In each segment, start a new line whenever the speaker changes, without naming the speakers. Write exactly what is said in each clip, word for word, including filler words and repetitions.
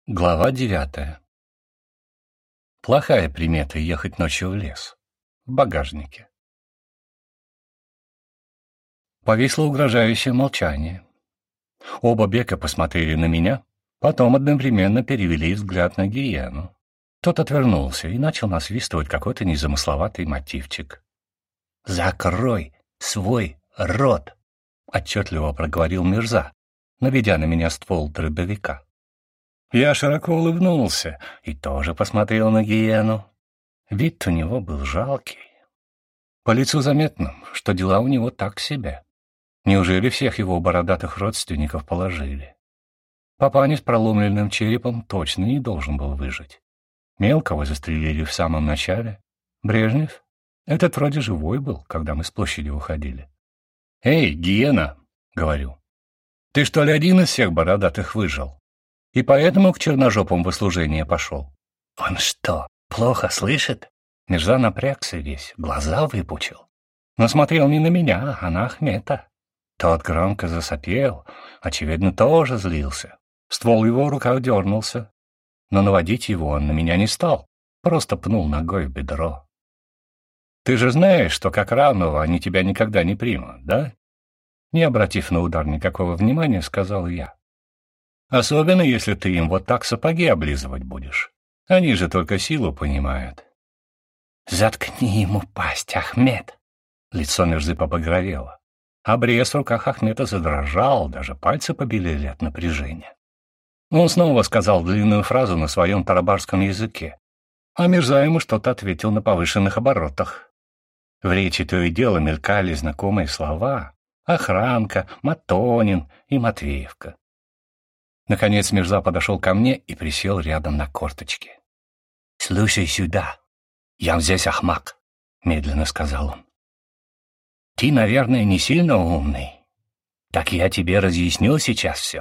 Глава девятая. Плохая примета ехать ночью в лес. В багажнике. Повисло угрожающее молчание. Оба бека посмотрели на меня, потом одновременно перевели взгляд на гиену. Тот отвернулся и начал насвистывать какой-то незамысловатый мотивчик. «Закрой свой рот!» — отчетливо проговорил Мирза, наведя на меня ствол дробовика. Я широко улыбнулся и тоже посмотрел на гиену. Вид у него был жалкий. По лицу заметно, что дела у него так себе. Неужели всех его бородатых родственников положили? Папаня с проломленным черепом точно не должен был выжить. Мелкого застрелили в самом начале. Брежнев? Этот вроде живой был, когда мы с площади уходили. «Эй, гиена!» — говорю. «Ты что ли один из всех бородатых выжил? И поэтому к черножопам в услужение пошел?» «Он что, плохо слышит?» Мирза напрягся весь, глаза выпучил. Но смотрел не на меня, а на Ахмета. Тот громко засопел, очевидно, тоже злился. Ствол его в руках дернулся. Но наводить его он на меня не стал, просто пнул ногой в бедро. «Ты же знаешь, что как равного они тебя никогда не примут, да?» Не обратив на удар никакого внимания, сказал я. «Особенно, если ты им вот так сапоги облизывать будешь. Они же только силу понимают». «Заткни ему пасть, Ахмет!» Лицо Мирзы побагровело. Обрез в руках Ахмета задрожал, даже пальцы побелели от напряжения. Он снова сказал длинную фразу на своем тарабарском языке, а Мирза ему что-то ответил на повышенных оборотах. В речи то и дело мелькали знакомые слова: охранка, Матонин и Матвеевка. Наконец Мирза подошел ко мне и присел рядом на корточки. «Слушай сюда, я здесь Ахмак», — медленно сказал он. «Ты, наверное, не сильно умный. Так я тебе разъясню сейчас все.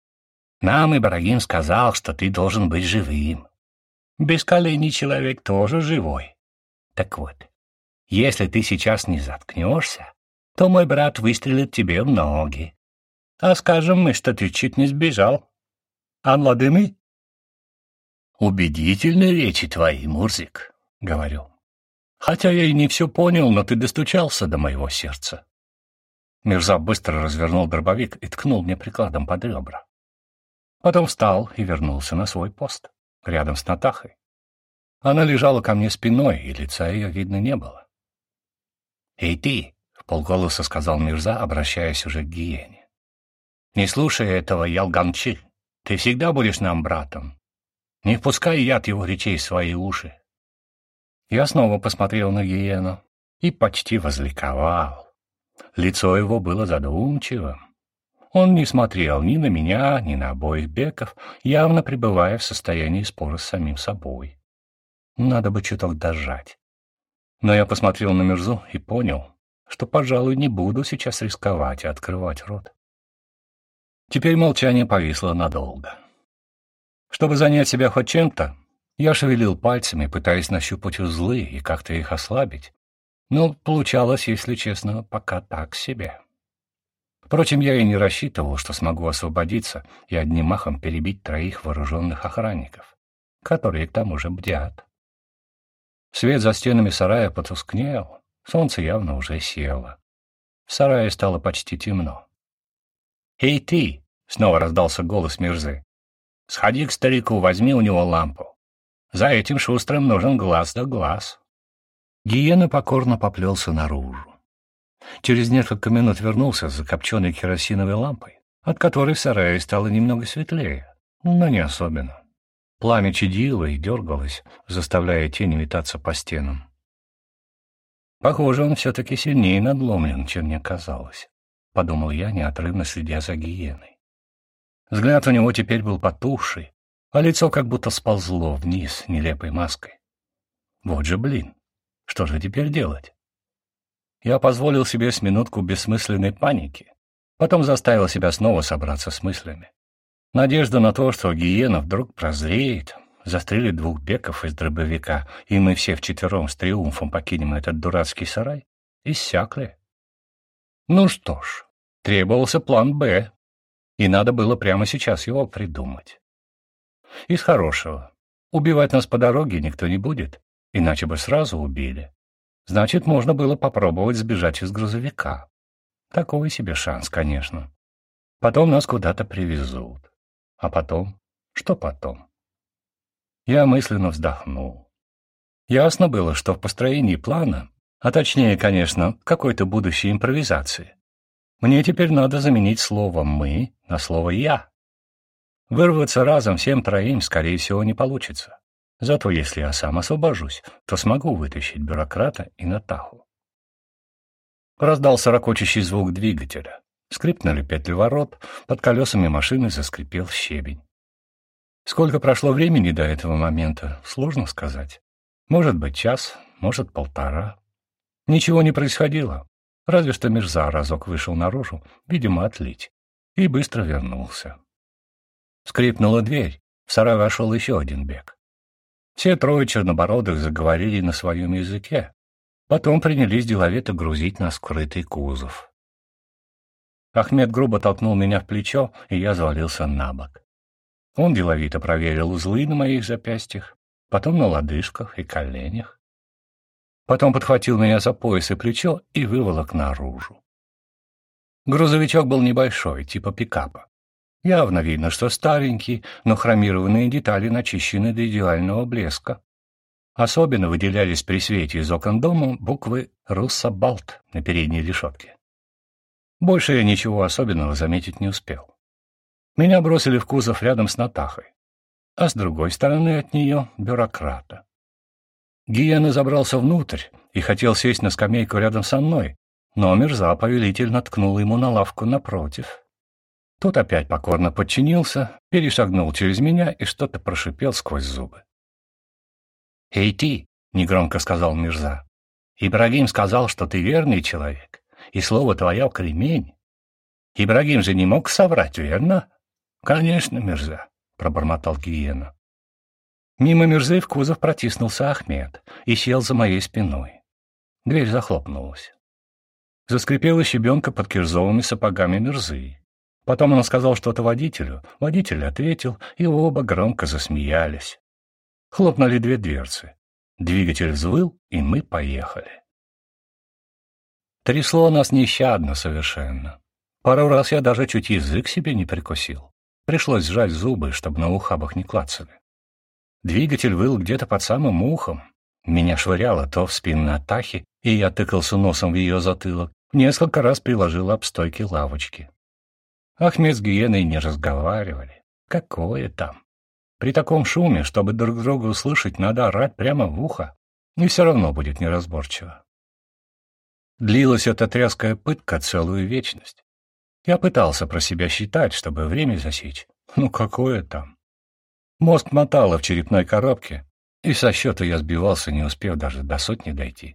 Нам Ибрагим сказал, что ты должен быть живым. Бесколенный человек тоже живой. Так вот, если ты сейчас не заткнешься, то мой брат выстрелит тебе в ноги. А скажем мы, что ты чуть не сбежал. Анладыми?» «Убедительны речи твои, Мурзик», — говорю. «Хотя я и не все понял, но ты достучался до моего сердца». Мирза быстро развернул дробовик и ткнул мне прикладом под ребра. Потом встал и вернулся на свой пост, рядом с Натахой. Она лежала ко мне спиной, и лица ее видно не было. «Эй ты!» — вполголоса сказал Мирза, обращаясь уже к гиене. «Не слушай этого Ялганчи. Ты всегда будешь нам братом. Не впускай яд его речей в свои уши». Я снова посмотрел на гиену и почти возликовал. Лицо его было задумчивым. Он не смотрел ни на меня, ни на обоих беков, явно пребывая в состоянии спора с самим собой. Надо бы чуток дожать. Но я посмотрел на Мирзу и понял, что, пожалуй, не буду сейчас рисковать и открывать рот. Теперь молчание повисло надолго. Чтобы занять себя хоть чем-то, я шевелил пальцами, пытаясь нащупать узлы и как-то их ослабить, но получалось, если честно, пока так себе. Впрочем, я и не рассчитывал, что смогу освободиться и одним махом перебить троих вооруженных охранников, которые к тому же бдят. Свет за стенами сарая потускнел, солнце явно уже село. В сарае стало почти темно. «Эй ты!» — снова раздался голос Мирзы. «Сходи к старику, возьми у него лампу. За этим шустрым нужен глаз да глаз». Гиена покорно поплелся наружу. Через несколько минут вернулся с закопченной керосиновой лампой, от которой в сарае стало немного светлее, но не особенно. Пламя чадило и дергалось, заставляя тени метаться по стенам. «Похоже, он все-таки сильнее надломлен, чем мне казалось», — подумал я, неотрывно следя за гиеной. Взгляд у него теперь был потухший, а лицо как будто сползло вниз нелепой маской. Вот же блин, что же теперь делать? Я позволил себе с минутку бессмысленной паники, потом заставил себя снова собраться с мыслями. Надежда на то, что гиена вдруг прозреет, застрелит двух беков из дробовика, и мы все вчетвером с триумфом покинем этот дурацкий сарай, иссякли. Ну что ж, требовался план «Б», и надо было прямо сейчас его придумать. Из хорошего. Убивать нас по дороге никто не будет, иначе бы сразу убили. Значит, можно было попробовать сбежать из грузовика. Такой себе шанс, конечно. Потом нас куда-то привезут. А потом? Что потом? Я мысленно вздохнул. Ясно было, что в построении плана, а точнее, конечно, какой-то будущей импровизации, мне теперь надо заменить слово «мы» на слово «я». Вырваться разом всем троим, скорее всего, не получится. Зато если я сам освобожусь, то смогу вытащить бюрократа и Натаху. Раздался ракочущий звук двигателя. Скрипнули петли ворот, под колесами машины заскрипел щебень. Сколько прошло времени до этого момента, сложно сказать. Может быть, час, может, полтора. Ничего не происходило, разве что Мирза разок вышел наружу, видимо, отлить, и быстро вернулся. Скрипнула дверь, в сарай вошел еще один бег. Все трое чернобородых заговорили на своем языке, потом принялись деловито грузить на скрытый кузов. Ахмед грубо толкнул меня в плечо, и я завалился на бок. Он деловито проверил узлы на моих запястьях, потом на лодыжках и коленях. Потом подхватил меня за пояс и плечо и выволок наружу. Грузовичок был небольшой, типа пикапа. Явно видно, что старенький, но хромированные детали начищены до идеального блеска. Особенно выделялись при свете из окон дома буквы «Руссобалт» на передней решетке. Больше я ничего особенного заметить не успел. Меня бросили в кузов рядом с Натахой, а с другой стороны от нее — бюрократа. Гиена забрался внутрь и хотел сесть на скамейку рядом со мной, но Мирза повелительно ткнул ему на лавку напротив. Тот опять покорно подчинился, перешагнул через меня и что-то прошипел сквозь зубы. «Эй ты!» — негромко сказал Мирза. «Ибрагим сказал, что ты верный человек, и слово твое — кремень. Ибрагим же не мог соврать, верно?» «Конечно, Мирза», — пробормотал Гиена. Мимо Мирзы в кузов протиснулся Ахмед и сел за моей спиной. Дверь захлопнулась. Заскрипела щебенка под кирзовыми сапогами Мирзы. Потом он сказал что-то водителю, водитель ответил, и оба громко засмеялись. Хлопнули две дверцы. Двигатель взвыл, и мы поехали. Трясло нас нещадно совершенно. Пару раз я даже чуть язык себе не прикусил. Пришлось сжать зубы, чтобы на ухабах не клацали. Двигатель выл где-то под самым ухом. Меня швыряло то в спину Натахи, и я тыкался носом в ее затылок, несколько раз приложил об стойки лавочки. Ахмед с Гиеной не разговаривали. Какое там? При таком шуме, чтобы друг друга услышать, надо орать прямо в ухо, и все равно будет неразборчиво. Длилась эта тряская пытка целую вечность. Я пытался про себя считать, чтобы время засечь. Ну какое там? Мозг мотало в черепной коробке, и со счета я сбивался, не успев даже до сотни дойти.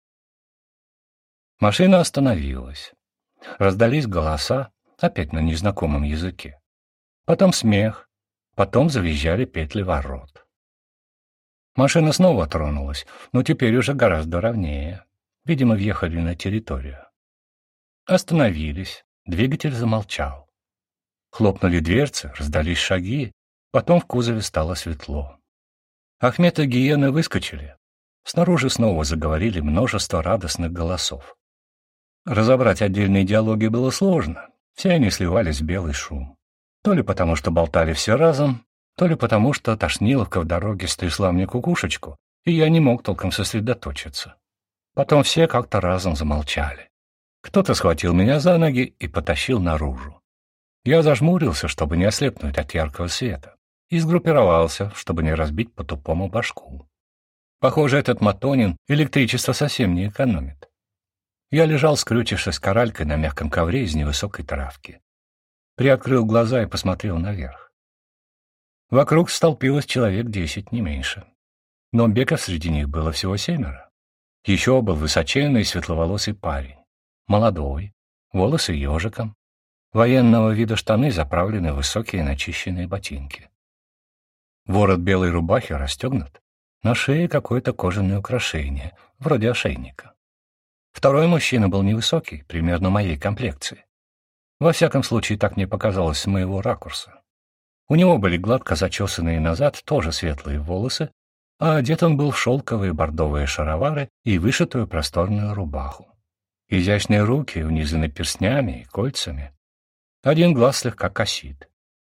Машина остановилась. Раздались голоса, опять на незнакомом языке. Потом смех, потом завизжали петли ворот. Машина снова тронулась, но теперь уже гораздо ровнее. Видимо, въехали на территорию. Остановились, двигатель замолчал. Хлопнули дверцы, раздались шаги, потом в кузове стало светло. Ахмед и Гиена выскочили. Снаружи снова заговорили множество радостных голосов. Разобрать отдельные диалоги было сложно, все они сливались в белый шум. То ли потому, что болтали все разом, то ли потому, что тошниловка в дороге стрясла мне кукушечку, и я не мог толком сосредоточиться. Потом все как-то разом замолчали. Кто-то схватил меня за ноги и потащил наружу. Я зажмурился, чтобы не ослепнуть от яркого света, и сгруппировался, чтобы не разбить по-тупому башку. Похоже, этот Матонин электричество совсем не экономит. Я лежал, скрючившись коралькой на мягком ковре из невысокой травки. Приоткрыл глаза и посмотрел наверх. Вокруг столпилось человек десять, не меньше. Но беков среди них было всего семеро. Еще был высоченный светловолосый парень. Молодой, волосы ежиком. Военного вида штаны заправлены в высокие начищенные ботинки. Ворот белой рубахи расстегнут. На шее какое-то кожаное украшение, вроде ошейника. Второй мужчина был невысокий, примерно моей комплекции. Во всяком случае, так мне показалось с моего ракурса. У него были гладко зачесанные назад тоже светлые волосы, а одет он был в шелковые бордовые шаровары и вышитую просторную рубаху. Изящные руки унизаны перстнями и кольцами. Один глаз слегка косит.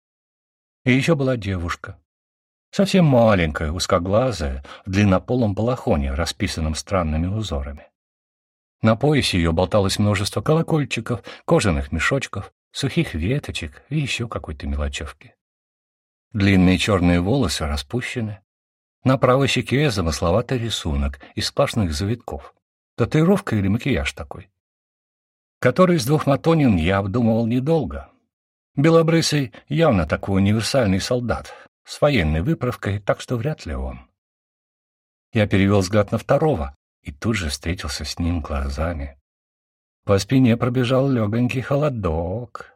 И еще была девушка. Совсем маленькая, узкоглазая, в длиннополом балахоне, расписанном странными узорами. На поясе ее болталось множество колокольчиков, кожаных мешочков, сухих веточек и еще какой-то мелочевки. Длинные черные волосы распущены. На правой щеке замысловатый рисунок из сплошных завитков. Татуировка или макияж такой. Который из двух Матонин я обдумывал недолго. Белобрысый явно такой универсальный солдат, с военной выправкой, так что вряд ли он. Я перевел взгляд на второго и тут же встретился с ним глазами. По спине пробежал легонький холодок.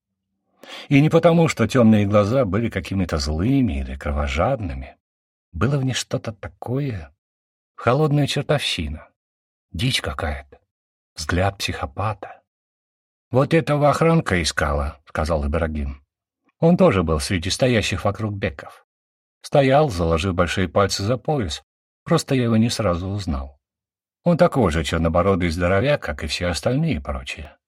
И не потому, что темные глаза были какими-то злыми или кровожадными. Было в них что-то такое, холодная чертовщина, дичь какая-то, взгляд психопата. «Вот этого охранка искала», — сказал Ибрагим. Он тоже был среди стоящих вокруг беков. Стоял, заложив большие пальцы за пояс, просто я его не сразу узнал. Он такой же чернобородый здоровяк, как и все остальные прочие.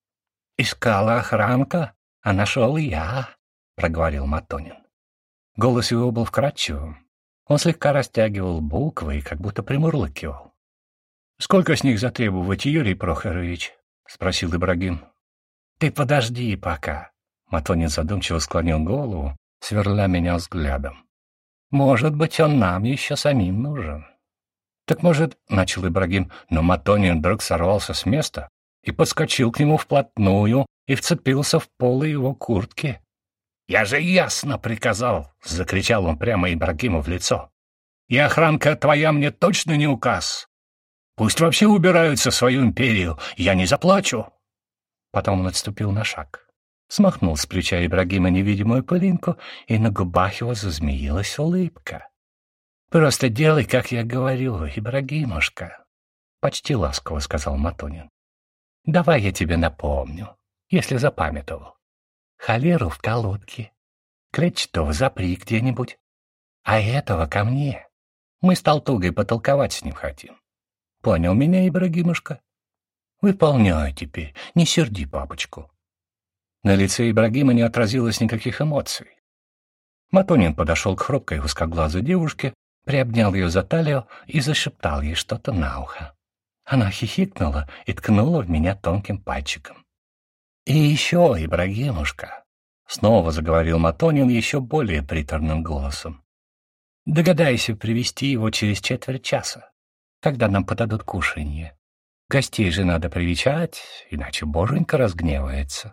«Искала охранка, а нашел я», — проговорил Матонин. Голос его был вкрадчивым. Он слегка растягивал буквы и как будто примурлыкивал. «Сколько с них затребовать, Юрий Прохорович?» — спросил Ибрагим. «Ты подожди пока». Матонин задумчиво склонил голову, сверля меня взглядом. «Может быть, он нам еще самим нужен». «Так, может, — начал Ибрагим, но Матонин вдруг сорвался с места и подскочил к нему вплотную и вцепился в полы его куртки. «Я же ясно приказал!» — закричал он прямо Ибрагиму в лицо. «И охранка твоя мне точно не указ. Пусть вообще убираются в свою империю, я не заплачу!» Потом он отступил на шаг, смахнул с плеча Ибрагима невидимую пылинку, и на губах его зазмеилась улыбка. «Просто делай, как я говорю, Ибрагимушка», — почти ласково сказал Матонин. «Давай я тебе напомню, если запамятовал. Холеру в колодке, клетчатого запри где-нибудь, а этого ко мне. Мы с Толтугой потолковать с ним хотим. Понял меня, Ибрагимушка? Выполняй теперь, не серди папочку». На лице Ибрагима не отразилось никаких эмоций. Матонин подошел к хрупкой узкоглазой девушке, приобнял ее за талию и зашептал ей что-то на ухо. Она хихикнула и ткнула в меня тонким пальчиком. «И еще, Ибрагимушка», — снова заговорил Матонин еще более приторным голосом, «догадайся привести его через четверть часа, когда нам подадут кушанье. Гостей же надо привечать, иначе боженька разгневается».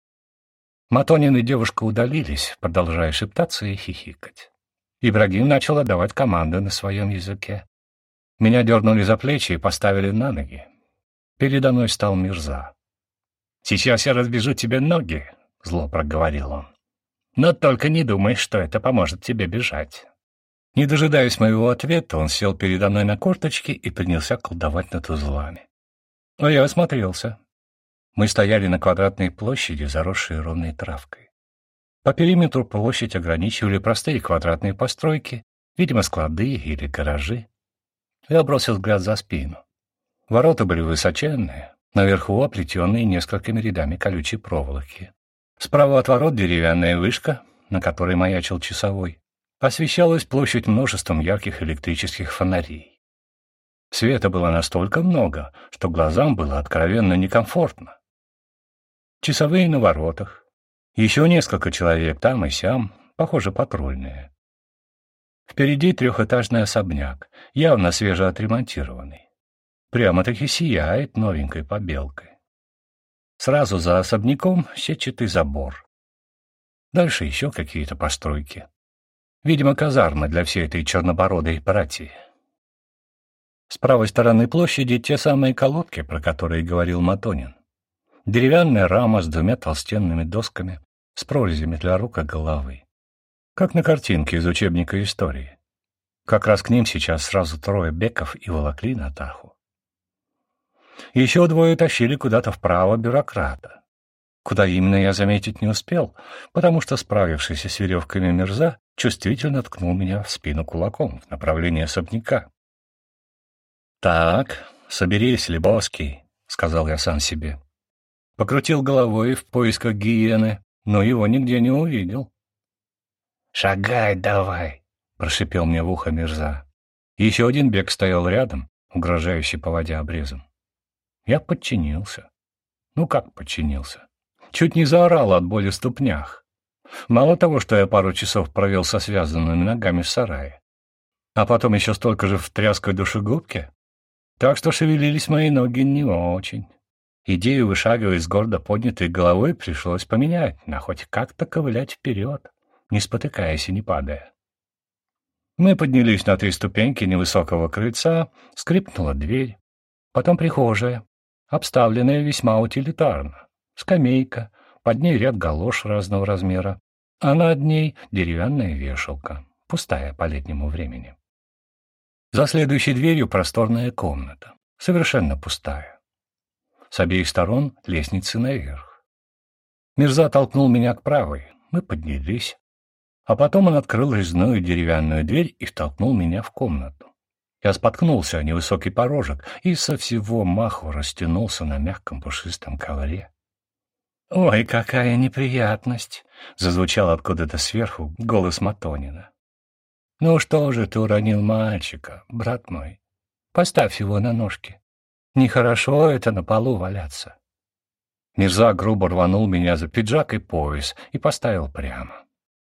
Матонин и девушка удалились, продолжая шептаться и хихикать. Ибрагим начал отдавать команды на своем языке. Меня дернули за плечи и поставили на ноги. Передо мной стал Мирза. «Сейчас я разбежу тебе ноги», — зло проговорил он. «Но только не думай, что это поможет тебе бежать». Не дожидаясь моего ответа, он сел передо мной на корточки и принялся колдовать над узлами. Но я осмотрелся. Мы стояли на квадратной площади, заросшей ровной травкой. По периметру площадь ограничивали простые квадратные постройки, видимо, склады или гаражи. Я бросил взгляд за спину. Ворота были высоченные, наверху оплетенные несколькими рядами колючей проволоки. Справа от ворот деревянная вышка, на которой маячил часовой. Освещалась площадь множеством ярких электрических фонарей. Света было настолько много, что глазам было откровенно некомфортно. Часовые на воротах. Еще несколько человек там и сям, похоже, патрульные. Впереди трехэтажный особняк, явно свежеотремонтированный. Прямо-таки сияет новенькой побелкой. Сразу за особняком сетчатый забор. Дальше еще какие-то постройки. Видимо, казармы для всей этой чернобородой братьи. С правой стороны площади те самые колодки, про которые говорил Матонин. Деревянная рама с двумя толстенными досками, с прорезями для рук и головы. Как на картинке из учебника истории. Как раз к ним сейчас сразу трое беков и волокли на таху. Еще двое тащили куда-то вправо бюрократа. Куда именно я заметить не успел, потому что справившийся с веревками Мирза чувствительно ткнул меня в спину кулаком в направлении особняка. «Так, соберись, Лебовский», — сказал я сам себе. Покрутил головой в поисках гиены, но его нигде не увидел. «Шагай давай», — прошипел мне в ухо Мирза. Еще один бег стоял рядом, угрожающий поводя обрезом. Я подчинился. Ну как подчинился? Чуть не заорал от боли в ступнях. Мало того, что я пару часов провел со связанными ногами в сарае, а потом еще столько же в тряской душегубке, так что шевелились мои ноги не очень. Идею вышагивать с гордо поднятой головой пришлось поменять, на хоть как-то ковылять вперед, не спотыкаясь и не падая. Мы поднялись на три ступеньки невысокого крыльца, скрипнула дверь, потом прихожая, обставленная весьма утилитарно, скамейка, под ней ряд галош разного размера, а над ней деревянная вешалка, пустая по летнему времени. За следующей дверью просторная комната, совершенно пустая. С обеих сторон лестницы наверх. Мирза толкнул меня к правой, мы поднялись, а потом он открыл резную деревянную дверь и втолкнул меня в комнату. Я споткнулся о невысокий порожек и со всего маху растянулся на мягком пушистом ковре. «Ой, какая неприятность!» — зазвучал откуда-то сверху голос Матонина. «Ну что же ты уронил мальчика, брат мой? Поставь его на ножки. Нехорошо это на полу валяться». Мирза грубо рванул меня за пиджак и пояс и поставил прямо.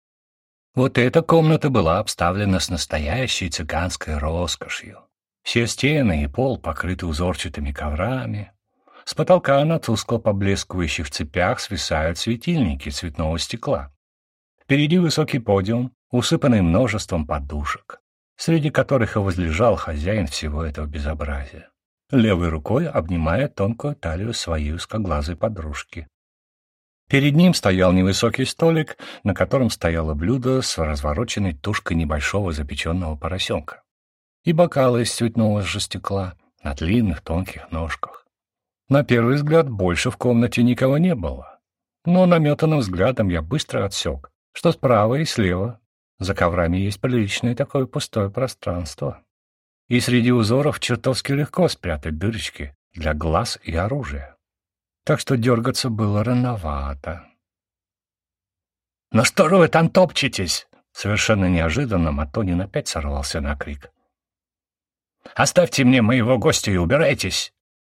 Вот эта комната была обставлена с настоящей цыганской роскошью. Все стены и пол покрыты узорчатыми коврами. С потолка на тускло поблескивающих цепях свисают светильники цветного стекла. Впереди высокий подиум, усыпанный множеством подушек, среди которых и возлежал хозяин всего этого безобразия, левой рукой обнимая тонкую талию своей узкоглазой подружки. Перед ним стоял невысокий столик, на котором стояло блюдо с развороченной тушкой небольшого запеченного поросенка и бокалы из цветного же стекла на длинных тонких ножках. На первый взгляд больше в комнате никого не было, но наметанным взглядом я быстро отсек, что справа и слева за коврами есть приличное такое пустое пространство, и среди узоров чертовски легко спрятать дырочки для глаз и оружия. Так что дергаться было рановато. «Ну что же вы там топчетесь?» Совершенно неожиданно Матонин опять сорвался на крик. «Оставьте мне моего гостя и убирайтесь!»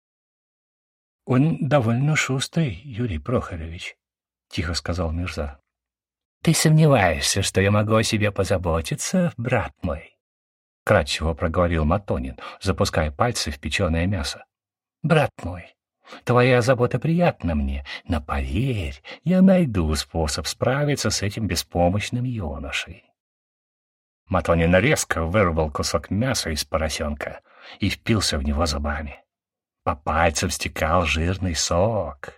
«Он довольно шустрый, Юрий Прохорович», — тихо сказал Мирза. «Ты сомневаешься, что я могу о себе позаботиться, брат мой?» — кратчево проговорил Матонин, запуская пальцы в печеное мясо. «Брат мой, твоя забота приятна мне, но, поверь, я найду способ справиться с этим беспомощным юношей». Матонин резко вырвал кусок мяса из поросенка и впился в него зубами. По пальцам стекал жирный сок.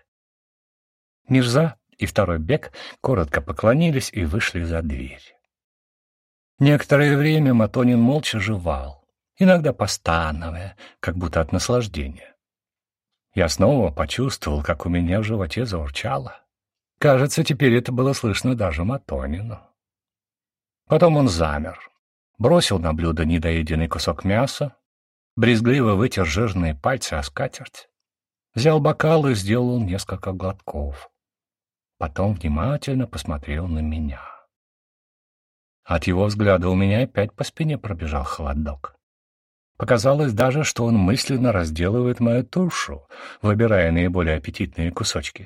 Мирза и второй бек коротко поклонились и вышли за дверь. Некоторое время Матонин молча жевал, иногда постановая, как будто от наслаждения. Я снова почувствовал, как у меня в животе заурчало. Кажется, теперь это было слышно даже Матонину. Потом он замер, бросил на блюдо недоеденный кусок мяса, брезгливо вытер жирные пальцы о скатерть, взял бокал и сделал несколько глотков. Потом внимательно посмотрел на меня. От его взгляда у меня опять по спине пробежал холодок. Показалось даже, что он мысленно разделывает мою тушу, выбирая наиболее аппетитные кусочки.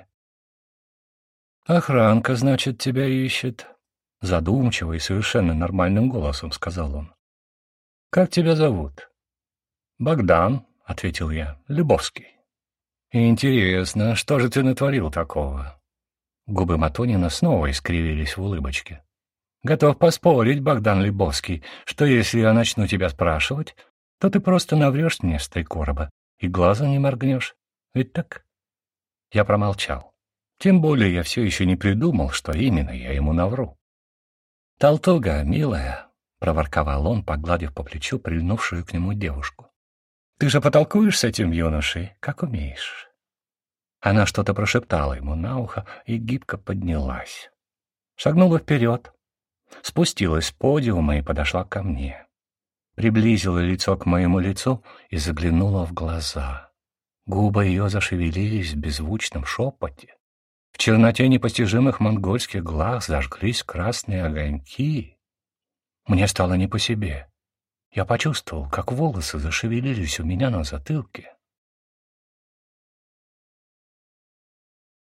«Охранка, значит, тебя ищет», — задумчиво и совершенно нормальным голосом сказал он. «Как тебя зовут?» «Богдан», — ответил я, — «Лебовский». «Интересно, что же ты натворил такого?» Губы Матонина снова искривились в улыбочке. «Готов поспорить, Богдан Лебовский, что если я начну тебя спрашивать, то ты просто наврешь мне с три короба и глазом не моргнешь. Ведь так?» Я промолчал. Тем более я все еще не придумал, что именно я ему навру. «Толтуга, милая», — проворковал он, погладив по плечу прильнувшую к нему девушку. «Ты же потолкуешь с этим юношей, как умеешь. Она что-то прошептала ему на ухо и гибко поднялась. Шагнула вперед, спустилась с подиума и подошла ко мне. Приблизила лицо к моему лицу и заглянула в глаза. Губы ее зашевелились в беззвучном шепоте. В черноте непостижимых монгольских глаз зажглись красные огоньки. Мне стало не по себе. Я почувствовал, как волосы зашевелились у меня на затылке.